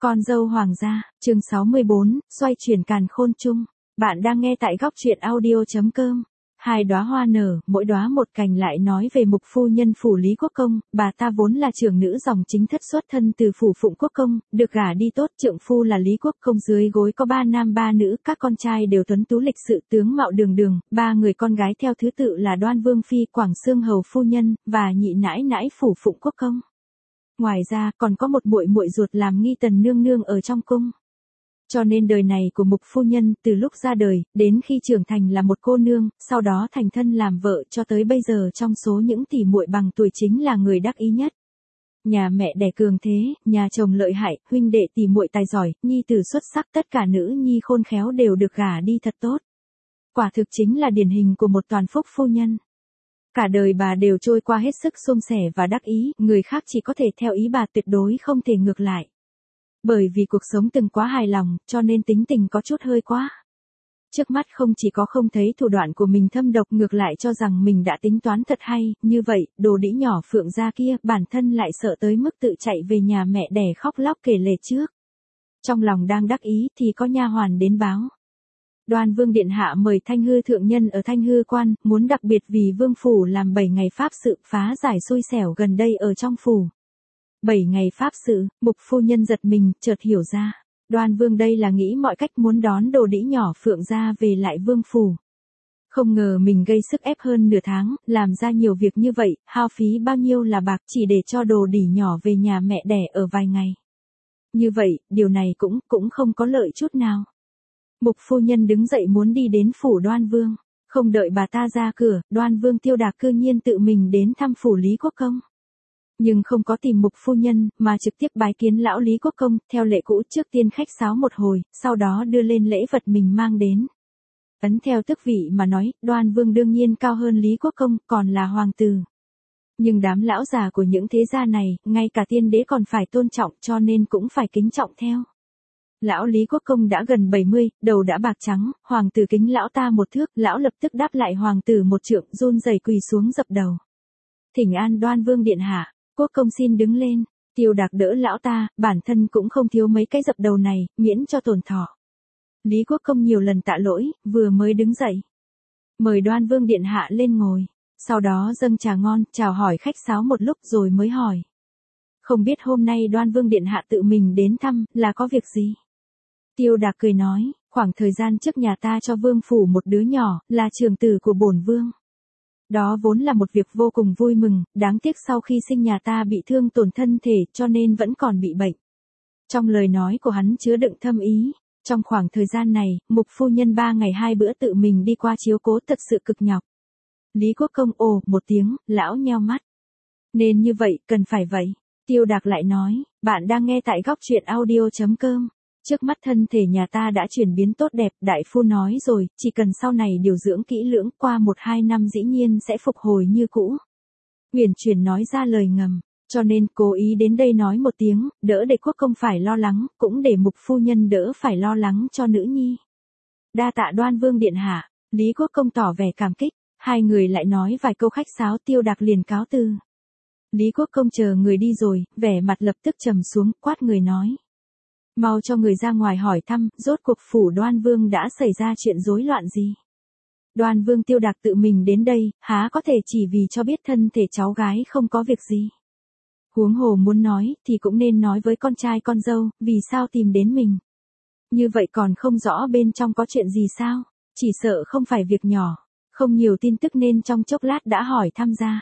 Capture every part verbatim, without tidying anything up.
Con dâu hoàng gia, chương sáu mươi bốn, xoay chuyển càn khôn chung. Bạn đang nghe tại góc truyện audio.com. Hai đóa hoa nở, mỗi đóa một cành lại nói về mục phu nhân phủ Lý Quốc Công, bà ta vốn là trưởng nữ dòng chính thất xuất thân từ phủ Phụng Quốc Công, được gả đi tốt, trượng phu là Lý Quốc Công dưới gối có ba nam ba nữ, các con trai đều tuấn tú lịch sự tướng mạo đường đường, ba người con gái theo thứ tự là Đoan Vương Phi, Quảng Xương Hầu Phu Nhân, và nhị nãi nãi phủ Phụng Quốc Công. Ngoài ra còn có một muội muội ruột làm nghi tần nương nương ở trong cung. Cho nên đời này của mục phu nhân từ lúc ra đời, đến khi trưởng thành là một cô nương, sau đó thành thân làm vợ cho tới bây giờ trong số những tỷ muội bằng tuổi chính là người đắc ý nhất. Nhà mẹ đẻ cường thế, nhà chồng lợi hại, huynh đệ tỷ muội tài giỏi, nhi tử xuất sắc, tất cả nữ nhi khôn khéo đều được gả đi thật tốt. Quả thực chính là điển hình của một toàn phúc phu nhân. Cả đời bà đều trôi qua hết sức suôn sẻ và đắc ý, người khác chỉ có thể theo ý bà, tuyệt đối không thể ngược lại. Bởi vì cuộc sống từng quá hài lòng, cho nên tính tình có chút hơi quá. Trước mắt không chỉ có không thấy thủ đoạn của mình thâm độc, ngược lại cho rằng mình đã tính toán thật hay, như vậy, đồ đĩ nhỏ Phượng gia kia, bản thân lại sợ tới mức tự chạy về nhà mẹ đẻ khóc lóc kể lể trước. Trong lòng đang đắc ý thì có nha hoàn đến báo. Đoan Vương điện hạ mời Thanh Hư thượng nhân ở Thanh Hư quan, muốn đặc biệt vì vương phủ làm bảy ngày pháp sự phá giải xui xẻo gần đây ở trong phủ. bảy ngày pháp sự, mục phu nhân giật mình, chợt hiểu ra. Đoan Vương đây là nghĩ mọi cách muốn đón đồ đĩ nhỏ Phượng gia về lại vương phủ. Không ngờ mình gây sức ép hơn nửa tháng, làm ra nhiều việc như vậy, hao phí bao nhiêu là bạc chỉ để cho đồ đĩ nhỏ về nhà mẹ đẻ ở vài ngày. Như vậy, điều này cũng, cũng không có lợi chút nào. Mục phu nhân đứng dậy muốn đi đến phủ Đoan Vương. Không đợi bà ta ra cửa, Đoan Vương Tiêu Đạc cư nhiên tự mình đến thăm phủ Lý Quốc Công. Nhưng không có tìm mục phu nhân, mà trực tiếp bái kiến lão Lý Quốc Công, theo lệ cũ trước tiên khách sáo một hồi, sau đó đưa lên lễ vật mình mang đến. Ấn theo tước vị mà nói, Đoan Vương đương nhiên cao hơn Lý Quốc Công, còn là hoàng tử. Nhưng đám lão già của những thế gia này, ngay cả tiên đế còn phải tôn trọng, cho nên cũng phải kính trọng theo. Lão Lý Quốc Công đã gần bảy mươi, đầu đã bạc trắng, hoàng tử kính lão ta một thước, lão lập tức đáp lại hoàng tử một trượng, run rẩy quỳ xuống dập đầu. Thỉnh an Đoan Vương điện hạ, Quốc Công xin đứng lên. Tiêu Đạc đỡ lão ta, bản thân cũng không thiếu mấy cái dập đầu này, miễn cho tổn thọ. Lý Quốc Công nhiều lần tạ lỗi, vừa mới đứng dậy. Mời Đoan Vương điện hạ lên ngồi, sau đó dâng trà ngon, chào hỏi khách sáo một lúc rồi mới hỏi. Không biết hôm nay Đoan Vương điện hạ tự mình đến thăm, là có việc gì? Tiêu Đạc cười nói, khoảng thời gian trước nhà ta cho vương phủ một đứa nhỏ, là trưởng tử của bổn vương. Đó vốn là một việc vô cùng vui mừng, đáng tiếc sau khi sinh nhà ta bị thương tổn thân thể, cho nên vẫn còn bị bệnh. Trong lời nói của hắn chứa đựng thâm ý, trong khoảng thời gian này, mục phu nhân ba ngày hai bữa tự mình đi qua chiếu cố thật sự cực nhọc. Lý Quốc Công ồ một tiếng, lão nheo mắt. Nên như vậy, cần phải vậy. Tiêu Đạc lại nói, bạn đang nghe tại góc truyện audio.com. Trước mắt thân thể nhà ta đã chuyển biến tốt đẹp, đại phu nói rồi, chỉ cần sau này điều dưỡng kỹ lưỡng, qua một hai năm dĩ nhiên sẽ phục hồi như cũ. Uyển Chuyển nói ra lời ngầm, cho nên cố ý đến đây nói một tiếng, đỡ để Quốc Công phải lo lắng, cũng để mục phu nhân đỡ phải lo lắng cho nữ nhi. Đa tạ Đoan Vương điện hạ, Lý Quốc Công tỏ vẻ cảm kích, hai người lại nói vài câu khách sáo, Tiêu Đạc liền cáo từ. Lý Quốc Công chờ người đi rồi, vẻ mặt lập tức trầm xuống, quát người nói. Mau cho người ra ngoài hỏi thăm, rốt cuộc phủ Đoan Vương đã xảy ra chuyện rối loạn gì. Đoan Vương Tiêu Đạc tự mình đến đây, há có thể chỉ vì cho biết thân thể cháu gái không có việc gì. Huống hồ muốn nói, thì cũng nên nói với con trai con dâu, vì sao tìm đến mình. Như vậy còn không rõ bên trong có chuyện gì sao, chỉ sợ không phải việc nhỏ, không nhiều tin tức nên trong chốc lát đã hỏi thăm ra.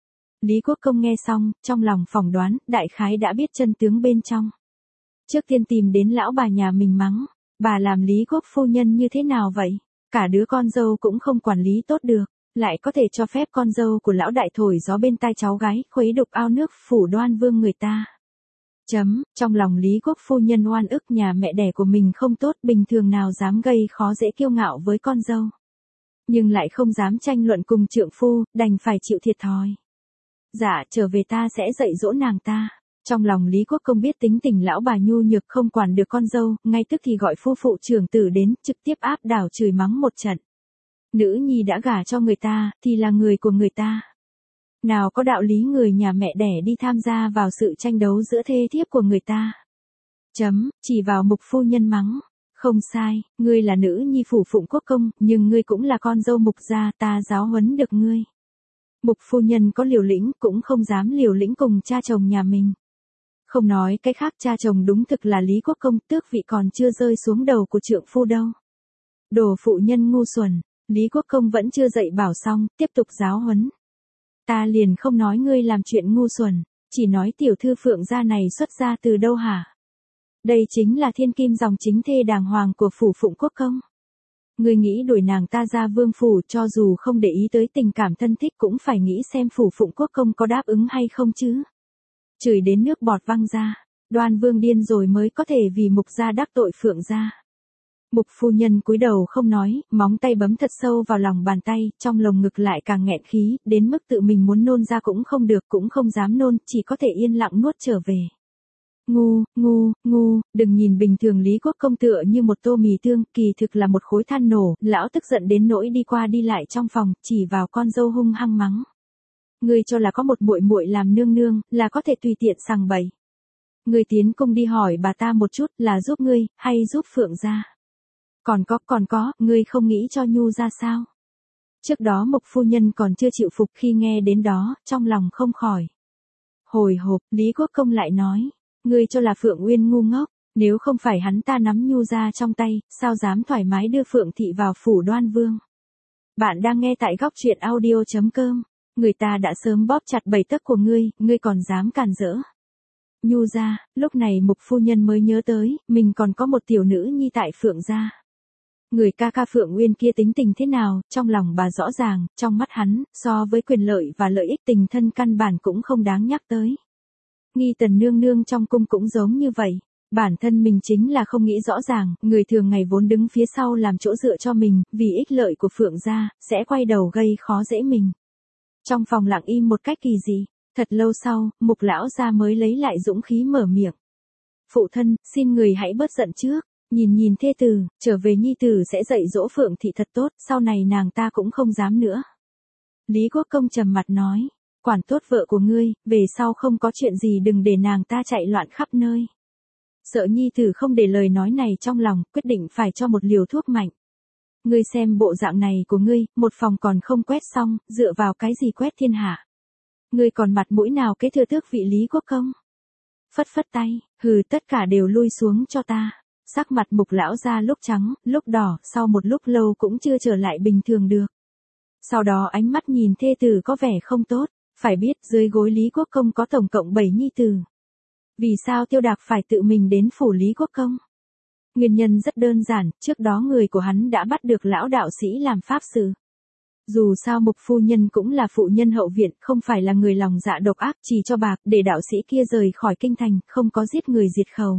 Lý Quốc Công nghe xong, trong lòng phỏng đoán, đại khái đã biết chân tướng bên trong. Trước tiên tìm đến lão bà nhà mình mắng, bà làm Lý Quốc phu nhân như thế nào vậy? Cả đứa con dâu cũng không quản lý tốt được, lại có thể cho phép con dâu của lão đại thổi gió bên tai cháu gái, khuấy đục ao nước phủ Đoan Vương người ta. Chấm, trong lòng Lý Quốc phu nhân oan ức nhà mẹ đẻ của mình không tốt, bình thường nào dám gây khó dễ kiêu ngạo với con dâu. Nhưng lại không dám tranh luận cùng trượng phu, đành phải chịu thiệt thòi. Dạ, trở về ta sẽ dạy dỗ nàng ta. Trong lòng Lý Quốc Công biết tính tình lão bà nhu nhược không quản được con dâu, ngay tức thì gọi phu phụ trưởng tử đến, trực tiếp áp đảo chửi mắng một trận. Nữ nhi đã gả cho người ta, thì là người của người ta. Nào có đạo lý người nhà mẹ đẻ đi tham gia vào sự tranh đấu giữa thê thiếp của người ta. Chấm, chỉ vào Mục phu nhân mắng. Không sai, ngươi là nữ nhi phủ phụng quốc công, nhưng ngươi cũng là con dâu Mục gia, ta giáo huấn được ngươi. Mục phu nhân có liều lĩnh cũng không dám liều lĩnh cùng cha chồng nhà mình. Không nói cái khác, cha chồng đúng thực là Lý Quốc công, tước vị còn chưa rơi xuống đầu của trượng phu đâu. Đồ phụ nhân ngu xuẩn, Lý Quốc công vẫn chưa dạy bảo xong, tiếp tục giáo huấn. Ta liền không nói ngươi làm chuyện ngu xuẩn, chỉ nói tiểu thư Phượng gia này xuất ra từ đâu hả? Đây chính là thiên kim dòng chính thê đàng hoàng của phủ phụng quốc công. Ngươi nghĩ đuổi nàng ta ra vương phủ, cho dù không để ý tới tình cảm thân thích cũng phải nghĩ xem phủ phụng quốc công có đáp ứng hay không chứ. Chửi đến nước bọt văng ra, Đoan Vương điên rồi mới có thể vì Mục gia đắc tội Phượng gia. Mục phu nhân cúi đầu không nói, móng tay bấm thật sâu vào lòng bàn tay, trong lồng ngực lại càng nghẹn khí, đến mức tự mình muốn nôn ra cũng không được, cũng không dám nôn, chỉ có thể yên lặng nuốt trở về. Ngu, ngu, ngu, đừng nhìn bình thường Lý Quốc công tựa như một tô mì tương, kỳ thực là một khối than nổ, lão tức giận đến nỗi đi qua đi lại trong phòng, chỉ vào con dâu hung hăng mắng. Ngươi cho là có một muội muội làm nương nương, là có thể tùy tiện sằng bậy. Ngươi tiến cung đi hỏi bà ta một chút, là giúp ngươi, hay giúp Phượng gia? Còn có, còn có, ngươi không nghĩ cho Nhu ra sao? Trước đó Mục phu nhân còn chưa chịu phục, khi nghe đến đó, trong lòng không khỏi hồi hộp. Lý Quốc công lại nói, ngươi cho là Phượng Uyên ngu ngốc, nếu không phải hắn ta nắm Nhu ra trong tay, sao dám thoải mái đưa Phượng thị vào phủ Đoan Vương. Bạn đang nghe tại góc truyện audio chấm com. Người ta đã sớm bóp chặt bảy tấc của ngươi, ngươi còn dám cản rỡ. Nhu ra, lúc này Mục phu nhân mới nhớ tới, mình còn có một tiểu nữ nhi tại Phượng gia. Người ca ca Phượng Uyên kia tính tình thế nào, trong lòng bà rõ ràng, trong mắt hắn, so với quyền lợi và lợi ích tình thân căn bản cũng không đáng nhắc tới. Nghi Tần nương nương trong cung cũng giống như vậy. Bản thân mình chính là không nghĩ rõ ràng, người thường ngày vốn đứng phía sau làm chỗ dựa cho mình, vì ích lợi của Phượng gia, sẽ quay đầu gây khó dễ mình. Trong phòng lặng im một cách kỳ dị, thật lâu sau, Mục lão gia mới lấy lại dũng khí mở miệng. Phụ thân, xin người hãy bớt giận trước, nhìn nhìn thê tử, trở về nhi tử sẽ dạy dỗ Phượng thị thật tốt, sau này nàng ta cũng không dám nữa. Lý Quốc công trầm mặt nói, quản tốt vợ của ngươi, về sau không có chuyện gì đừng để nàng ta chạy loạn khắp nơi. Sợ nhi tử không để lời nói này trong lòng, quyết định phải cho một liều thuốc mạnh. Ngươi xem bộ dạng này của ngươi, một phòng còn không quét xong, dựa vào cái gì quét thiên hạ. Ngươi còn mặt mũi nào kế thừa tước vị Lý Quốc công? Phất phất tay, hừ, tất cả đều lui xuống cho ta. Sắc mặt Mục lão ra lúc trắng, lúc đỏ, sau một lúc lâu cũng chưa trở lại bình thường được. Sau đó ánh mắt nhìn thê tử có vẻ không tốt, phải biết dưới gối Lý Quốc công có tổng cộng bảy nhi tử. Vì sao Tiêu Đạc phải tự mình đến phủ Lý Quốc công? Nguyên nhân rất đơn giản, trước đó người của hắn đã bắt được lão đạo sĩ làm pháp sự. Dù sao Mục phu nhân cũng là phụ nhân hậu viện, không phải là người lòng dạ độc ác, chỉ cho bạc để đạo sĩ kia rời khỏi kinh thành, không có giết người diệt khẩu.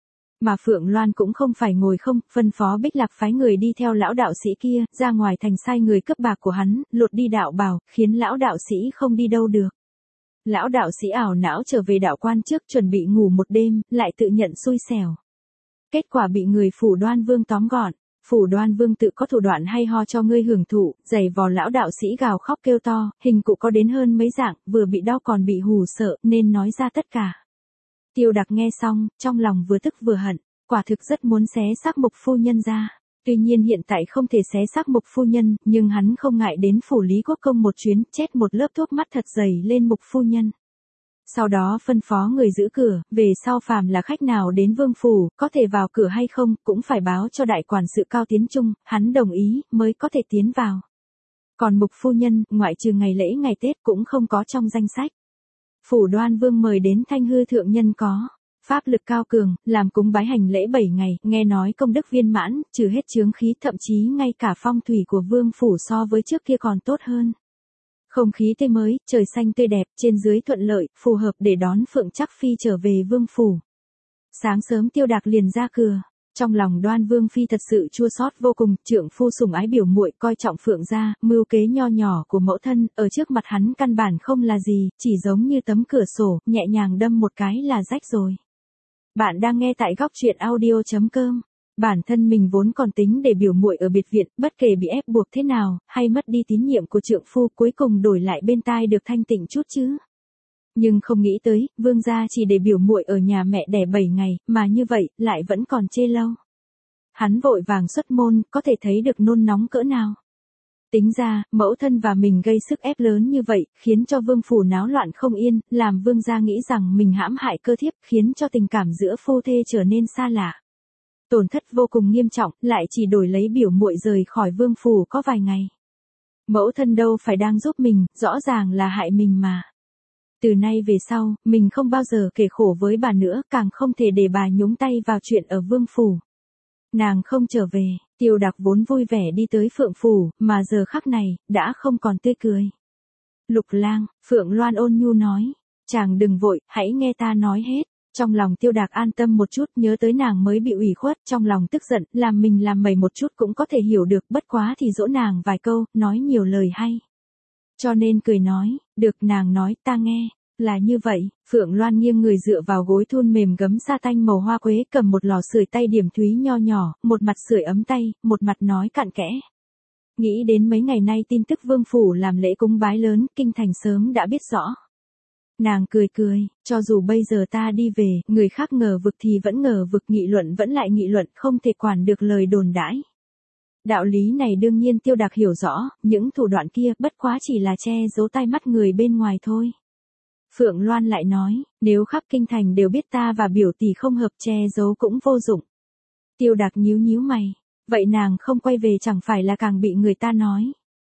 Mà Phượng Loan cũng không phải ngồi không, phân phó Bích Lạc phái người đi theo lão đạo sĩ kia, ra ngoài thành sai người cướp bạc của hắn, lột đi đạo bào, khiến lão đạo sĩ không đi đâu được. Lão đạo sĩ ảo não trở về đạo quan trước chuẩn bị ngủ một đêm, lại tự nhận xui xẻo. Kết quả bị người phủ Đoan Vương tóm gọn. Phủ Đoan Vương tự có thủ đoạn hay ho cho ngươi hưởng thụ, giày vò lão đạo sĩ gào khóc kêu to, hình cụ có đến hơn mấy dạng, vừa bị đau còn bị hù sợ, nên nói ra tất cả. Tiêu Đạc nghe xong, trong lòng vừa tức vừa hận, quả thực rất muốn xé xác Mục phu nhân ra. Tuy nhiên hiện tại không thể xé xác Mục phu nhân, nhưng hắn không ngại đến phủ Lý Quốc công một chuyến, chét một lớp thuốc mắt thật dày lên Mục phu nhân. Sau đó phân phó người giữ cửa, về sau phàm là khách nào đến vương phủ, có thể vào cửa hay không, cũng phải báo cho đại quản sự Cao Tiến Trung, hắn đồng ý, mới có thể tiến vào. Còn Mục phu nhân, ngoại trừ ngày lễ ngày Tết cũng không có trong danh sách. Phủ Đoan Vương mời đến Thanh Hư thượng nhân có pháp lực cao cường, làm cúng bái hành lễ bảy ngày, nghe nói công đức viên mãn, trừ hết chướng khí, thậm chí ngay cả phong thủy của vương phủ so với trước kia còn tốt hơn. Không khí tươi mới, trời xanh tươi đẹp, trên dưới thuận lợi, phù hợp để đón Phượng Trắc Phi trở về vương phủ. Sáng sớm Tiêu Đạc liền ra cửa, trong lòng Đoan Vương phi thật sự chua xót vô cùng, trượng phu sủng ái biểu muội, coi trọng Phượng gia, mưu kế nho nhỏ của mẫu thân, ở trước mặt hắn căn bản không là gì, chỉ giống như tấm cửa sổ, nhẹ nhàng đâm một cái là rách rồi. Bạn đang nghe tại góc truyện audio chấm com. Bản thân mình vốn còn tính để biểu muội ở biệt viện, bất kể bị ép buộc thế nào, hay mất đi tín nhiệm của trượng phu, cuối cùng đổi lại bên tai được thanh tịnh chút chứ. Nhưng không nghĩ tới, Vương gia chỉ để biểu muội ở nhà mẹ đẻ bảy ngày, mà như vậy, lại vẫn còn chê lâu. Hắn vội vàng xuất môn, có thể thấy được nôn nóng cỡ nào. Tính ra, mẫu thân và mình gây sức ép lớn như vậy, khiến cho vương phủ náo loạn không yên, làm vương gia nghĩ rằng mình hãm hại cơ thiếp, khiến cho tình cảm giữa phu thê trở nên xa lạ. Tổn thất vô cùng nghiêm trọng, lại chỉ đổi lấy biểu muội rời khỏi vương phủ có vài ngày. Mẫu thân đâu phải đang giúp mình, rõ ràng là hại mình mà. Từ nay về sau, mình không bao giờ kể khổ với bà nữa, càng không thể để bà nhúng tay vào chuyện ở vương phủ. Nàng không trở về, Tiêu Đặc vốn vui vẻ đi tới Phượng phủ, mà giờ khắc này, đã không còn tươi cười. Lục Lang, Phượng Loan ôn nhu nói, chàng đừng vội, hãy nghe ta nói hết. Trong lòng Tiêu Đạc an tâm một chút, nhớ tới nàng mới bị ủy khuất, trong lòng tức giận, làm mình làm mày một chút cũng có thể hiểu được, bất quá thì dỗ nàng vài câu, nói nhiều lời hay. Cho nên cười nói, được, nàng nói, ta nghe. Là như vậy, Phượng Loan nghiêng người dựa vào gối thun mềm gấm sa tanh màu hoa quế, cầm một lò sưởi tay điểm thúy nho nhỏ, một mặt sưởi ấm tay, một mặt nói cặn kẽ. Nghĩ đến mấy ngày nay tin tức vương phủ làm lễ cúng bái lớn, kinh thành sớm đã biết rõ. Nàng cười cười, cho dù bây giờ ta đi về, người khác ngờ vực thì vẫn ngờ vực, nghị luận vẫn lại nghị luận, không thể quản được lời đồn đãi. Đạo lý này đương nhiên Tiêu Đạc hiểu rõ, những thủ đoạn kia bất quá chỉ là che giấu tai mắt người bên ngoài thôi. Phượng Loan lại nói, nếu khắp kinh thành đều biết ta và biểu tỷ không hợp, che giấu cũng vô dụng. Tiêu Đạc nhíu nhíu mày, vậy nàng không quay về chẳng phải là càng bị người ta nói.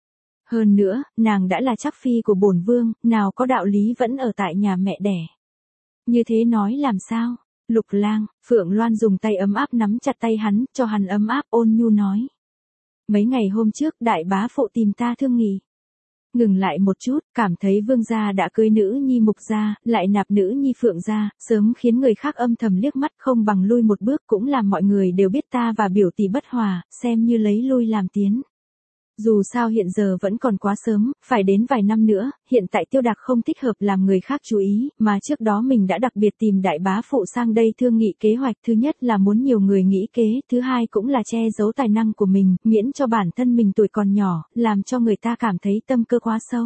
Hơn nữa, nàng đã là trắc phi của bổn vương, nào có đạo lý vẫn ở tại nhà mẹ đẻ. Như thế nói làm sao? Lục Lang, Phượng Loan dùng tay ấm áp nắm chặt tay hắn, cho hắn ấm áp, ôn nhu nói. Mấy ngày hôm trước đại bá phụ tìm ta thương nghị. Ngừng lại một chút, cảm thấy vương gia đã cưới nữ nhi Mục gia, lại nạp nữ nhi Phượng gia, sớm khiến người khác âm thầm liếc mắt, không bằng lui một bước, cũng làm mọi người đều biết ta và biểu tỷ bất hòa, xem như lấy lui làm tiến. Dù sao hiện giờ vẫn còn quá sớm, phải đến vài năm nữa, hiện tại Tiêu Đạc không thích hợp làm người khác chú ý, mà trước đó mình đã đặc biệt tìm đại bá phụ sang đây thương nghị kế hoạch, thứ nhất là muốn nhiều người nghĩ kế, thứ hai cũng là che giấu tài năng của mình, miễn cho bản thân mình tuổi còn nhỏ, làm cho người ta cảm thấy tâm cơ quá sâu.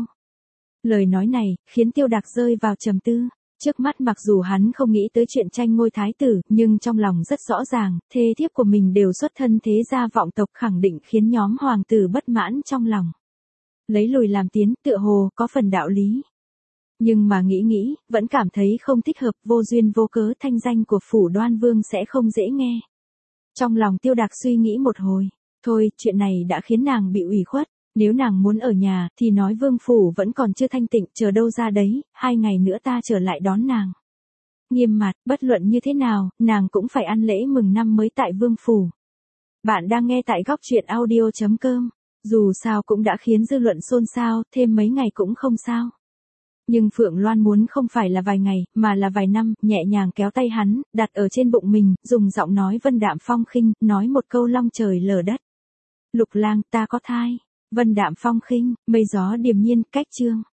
Lời nói này, khiến Tiêu Đạc rơi vào trầm tư. Trước mắt mặc dù hắn không nghĩ tới chuyện tranh ngôi thái tử, nhưng trong lòng rất rõ ràng, thê thiếp của mình đều xuất thân thế gia vọng tộc, khẳng định khiến nhóm hoàng tử bất mãn trong lòng. Lấy lùi làm tiến, tựa hồ, có phần đạo lý. Nhưng mà nghĩ nghĩ, vẫn cảm thấy không thích hợp, vô duyên vô cớ, thanh danh của phủ Đoan Vương sẽ không dễ nghe. Trong lòng Tiêu Đạc suy nghĩ một hồi, thôi, chuyện này đã khiến nàng bị ủy khuất. Nếu nàng muốn ở nhà, thì nói vương phủ vẫn còn chưa thanh tịnh, chờ đâu ra đấy, hai ngày nữa ta trở lại đón nàng. Nghiêm mặt, bất luận như thế nào, nàng cũng phải ăn lễ mừng năm mới tại vương phủ. Bạn đang nghe tại góc truyện audio chấm com, dù sao cũng đã khiến dư luận xôn xao, thêm mấy ngày cũng không sao. Nhưng Phượng Loan muốn không phải là vài ngày, mà là vài năm, nhẹ nhàng kéo tay hắn, đặt ở trên bụng mình, dùng giọng nói vân đạm phong khinh, nói một câu long trời lở đất. Lục Lang, ta có thai. Vân đạm phong khinh, mây gió điềm nhiên, cách chương.